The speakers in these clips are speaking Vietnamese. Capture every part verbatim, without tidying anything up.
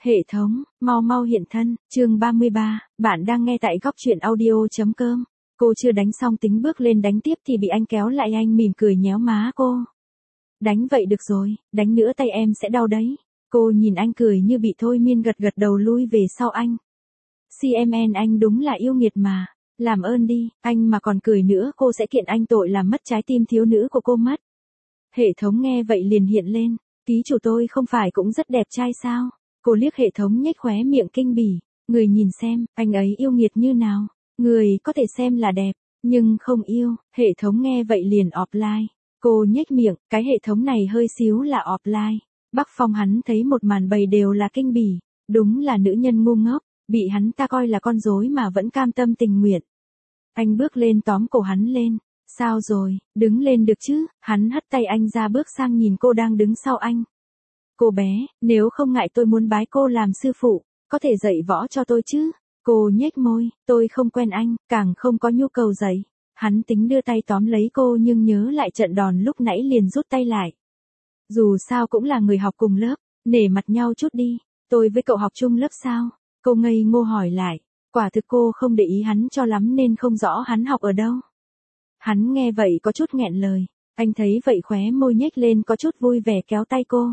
Hệ thống, mau mau hiện thân, chương ba mươi ba, bạn đang nghe tại góc truyện audio.com. Cô chưa đánh xong tính bước lên đánh tiếp thì bị anh kéo lại, anh mỉm cười nhéo má cô. Đánh vậy được rồi, đánh nữa tay em sẽ đau đấy. Cô nhìn anh cười như bị thôi miên, gật gật đầu lui về sau anh. xê em en anh đúng là yêu nghiệt mà, làm ơn đi, anh mà còn cười nữa cô sẽ kiện anh tội làm mất trái tim thiếu nữ của cô mất. Hệ thống nghe vậy liền hiện lên, ký chủ tôi không phải cũng rất đẹp trai sao? Cô liếc hệ thống nhếch khóe miệng kinh bỉ, người nhìn xem, anh ấy yêu nghiệt như nào, người có thể xem là đẹp, nhưng không yêu. Hệ thống nghe vậy liền offline, cô nhếch miệng, cái hệ thống này hơi xíu là offline. Bắc Phong hắn thấy một màn bầy đều là kinh bỉ, đúng là nữ nhân ngu ngốc, bị hắn ta coi là con rối mà vẫn cam tâm tình nguyện. Anh bước lên tóm cổ hắn lên, sao rồi, đứng lên được chứ? Hắn hất tay anh ra, bước sang nhìn cô đang đứng sau anh. Cô bé, nếu không ngại tôi muốn bái cô làm sư phụ, có thể dạy võ cho tôi chứ? Cô nhếch môi, tôi không quen anh, càng không có nhu cầu dạy. Hắn tính đưa tay tóm lấy cô nhưng nhớ lại trận đòn lúc nãy liền rút tay lại. Dù sao cũng là người học cùng lớp, nể mặt nhau chút đi, tôi với cậu học chung lớp sao? Cô ngây ngô hỏi lại, quả thực cô không để ý hắn cho lắm nên không rõ hắn học ở đâu. Hắn nghe vậy có chút nghẹn lời, anh thấy vậy khóe môi nhếch lên có chút vui vẻ kéo tay cô.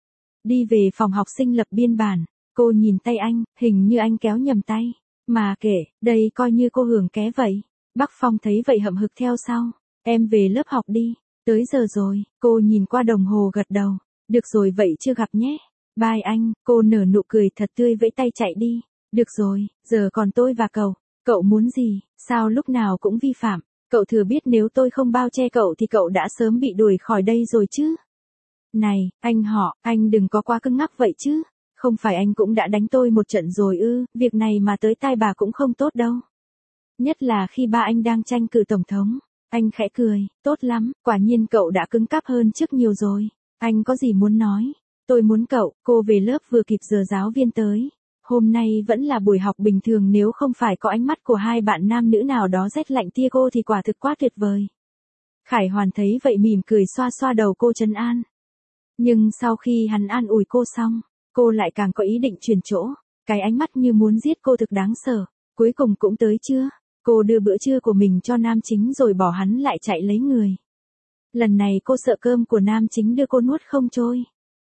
Đi về phòng học sinh lập biên bản, cô nhìn tay anh, hình như anh kéo nhầm tay. Mà kệ, đây coi như cô hưởng ké vậy. Bắc Phong thấy vậy hậm hực theo sau. Em về lớp học đi, tới giờ rồi. Cô nhìn qua đồng hồ gật đầu. Được rồi vậy chưa gặp nhé. Bye anh, cô nở nụ cười thật tươi vẫy tay chạy đi. Được rồi, giờ còn tôi và cậu. Cậu muốn gì, sao lúc nào cũng vi phạm. Cậu thừa biết nếu tôi không bao che cậu thì cậu đã sớm bị đuổi khỏi đây rồi chứ. Này, anh họ, anh đừng có quá cứng ngắc vậy chứ. Không phải anh cũng đã đánh tôi một trận rồi ư, việc này mà tới tai bà cũng không tốt đâu. Nhất là khi ba anh đang tranh cử tổng thống. Anh khẽ cười, tốt lắm, quả nhiên cậu đã cứng cáp hơn trước nhiều rồi. Anh có gì muốn nói? Tôi muốn cậu, cô về lớp vừa kịp giờ giáo viên tới. Hôm nay vẫn là buổi học bình thường, nếu không phải có ánh mắt của hai bạn nam nữ nào đó rét lạnh tia cô thì quả thực quá tuyệt vời. Khải Hoàn thấy vậy mỉm cười xoa xoa đầu cô trấn an. Nhưng sau khi hắn an ủi cô xong, cô lại càng có ý định chuyển chỗ, cái ánh mắt như muốn giết cô thực đáng sợ. Cuối cùng cũng tới trưa, cô đưa bữa trưa của mình cho nam chính rồi bỏ hắn lại chạy lấy người. Lần này cô sợ cơm của nam chính đưa cô nuốt không trôi.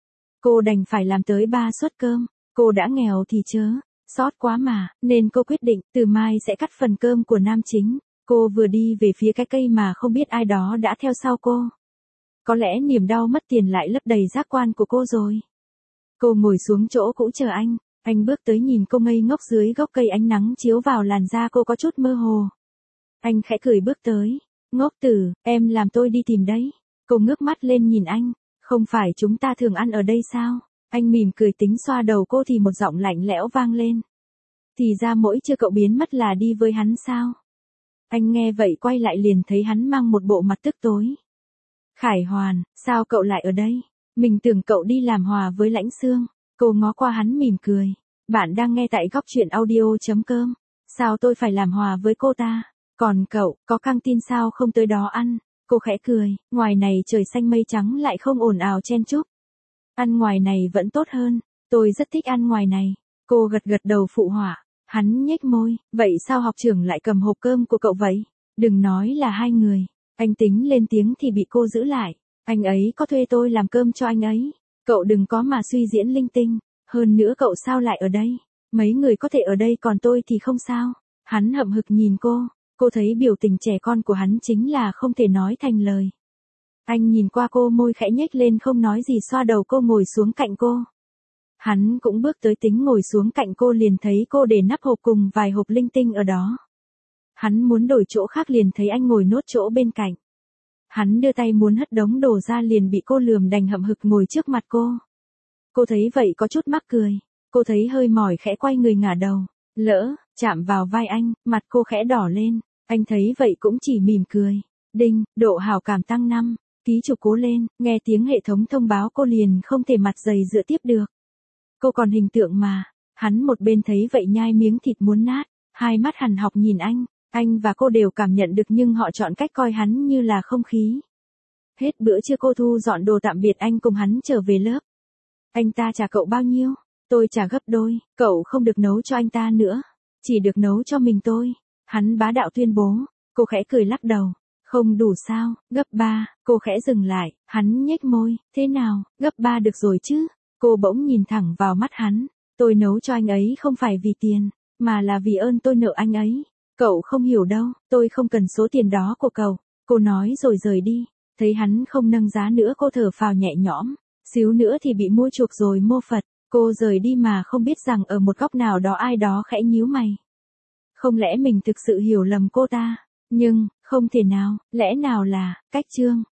Cô đành phải làm tới ba suất cơm, cô đã nghèo thì chớ, sót quá mà, nên cô quyết định từ mai sẽ cắt phần cơm của nam chính. Cô vừa đi về phía cái cây mà không biết ai đó đã theo sau cô. Có lẽ niềm đau mất tiền lại lấp đầy giác quan của cô rồi. Cô ngồi xuống chỗ cũ chờ anh, anh bước tới nhìn cô ngây ngốc dưới gốc cây, ánh nắng chiếu vào làn da cô có chút mơ hồ. Anh khẽ cười bước tới, ngốc tử, em làm tôi đi tìm đấy. Cô ngước mắt lên nhìn anh, không phải chúng ta thường ăn ở đây sao? Anh mỉm cười tính xoa đầu cô thì một giọng lạnh lẽo vang lên. Thì ra mỗi trưa cậu biến mất là đi với hắn sao? Anh nghe vậy quay lại liền thấy hắn mang một bộ mặt tức tối. Khải Hoàn, sao cậu lại ở đây? Mình tưởng cậu đi làm hòa với Lãnh Sương. Cô ngó qua hắn mỉm cười. Bạn đang nghe tại góc truyện audio.com. Sao tôi phải làm hòa với cô ta? Còn cậu, có căng tin sao không tới đó ăn? Cô khẽ cười, ngoài này trời xanh mây trắng lại không ồn ào chen chúc. Ăn ngoài này vẫn tốt hơn, tôi rất thích ăn ngoài này. Cô gật gật đầu phụ họa. Hắn nhếch môi, vậy sao học trưởng lại cầm hộp cơm của cậu vậy? Đừng nói là hai người. Anh tính lên tiếng thì bị cô giữ lại. Anh ấy có thuê tôi làm cơm cho anh ấy. Cậu đừng có mà suy diễn linh tinh. Hơn nữa cậu sao lại ở đây? Mấy người có thể ở đây còn tôi thì không sao. Hắn hậm hực nhìn cô. Cô thấy biểu tình trẻ con của hắn chính là không thể nói thành lời. Anh nhìn qua cô, môi khẽ nhếch lên không nói gì, xoa đầu cô ngồi xuống cạnh cô. Hắn cũng bước tới tính ngồi xuống cạnh cô, liền thấy cô để nắp hộp cùng vài hộp linh tinh ở đó. Hắn muốn đổi chỗ khác liền thấy anh ngồi nốt chỗ bên cạnh. Hắn đưa tay muốn hất đống đồ ra liền bị cô lườm, đành hậm hực ngồi trước mặt cô. Cô thấy vậy có chút mắc cười. Cô thấy hơi mỏi khẽ quay người ngả đầu. Lỡ, chạm vào vai anh, mặt cô khẽ đỏ lên. Anh thấy vậy cũng chỉ mỉm cười. Đinh, độ hảo cảm tăng năm. Ký chủ cố lên, nghe tiếng hệ thống thông báo cô liền không thể mặt dày dựa tiếp được. Cô còn hình tượng mà. Hắn một bên thấy vậy nhai miếng thịt muốn nát. Hai mắt hằn học nhìn anh. Anh và cô đều cảm nhận được nhưng họ chọn cách coi hắn như là không khí. Hết bữa trưa cô thu dọn đồ tạm biệt anh cùng hắn trở về lớp. Anh ta trả cậu bao nhiêu? Tôi trả gấp đôi, cậu không được nấu cho anh ta nữa. Chỉ được nấu cho mình tôi. Hắn bá đạo tuyên bố. Cô khẽ cười lắc đầu. Không đủ sao, gấp ba, cô khẽ dừng lại, hắn nhếch môi, thế nào, gấp ba được rồi chứ. Cô bỗng nhìn thẳng vào mắt hắn. Tôi nấu cho anh ấy không phải vì tiền, mà là vì ơn tôi nợ anh ấy. Cậu không hiểu đâu, tôi không cần số tiền đó của cậu. Cô nói rồi rời đi. Thấy hắn không nâng giá nữa cô thở phào nhẹ nhõm. Xíu nữa thì bị mua chuộc rồi mô Phật. Cô rời đi mà không biết rằng ở một góc nào đó ai đó khẽ nhíu mày. Không lẽ mình thực sự hiểu lầm cô ta? Nhưng, không thể nào, lẽ nào là, cách chương.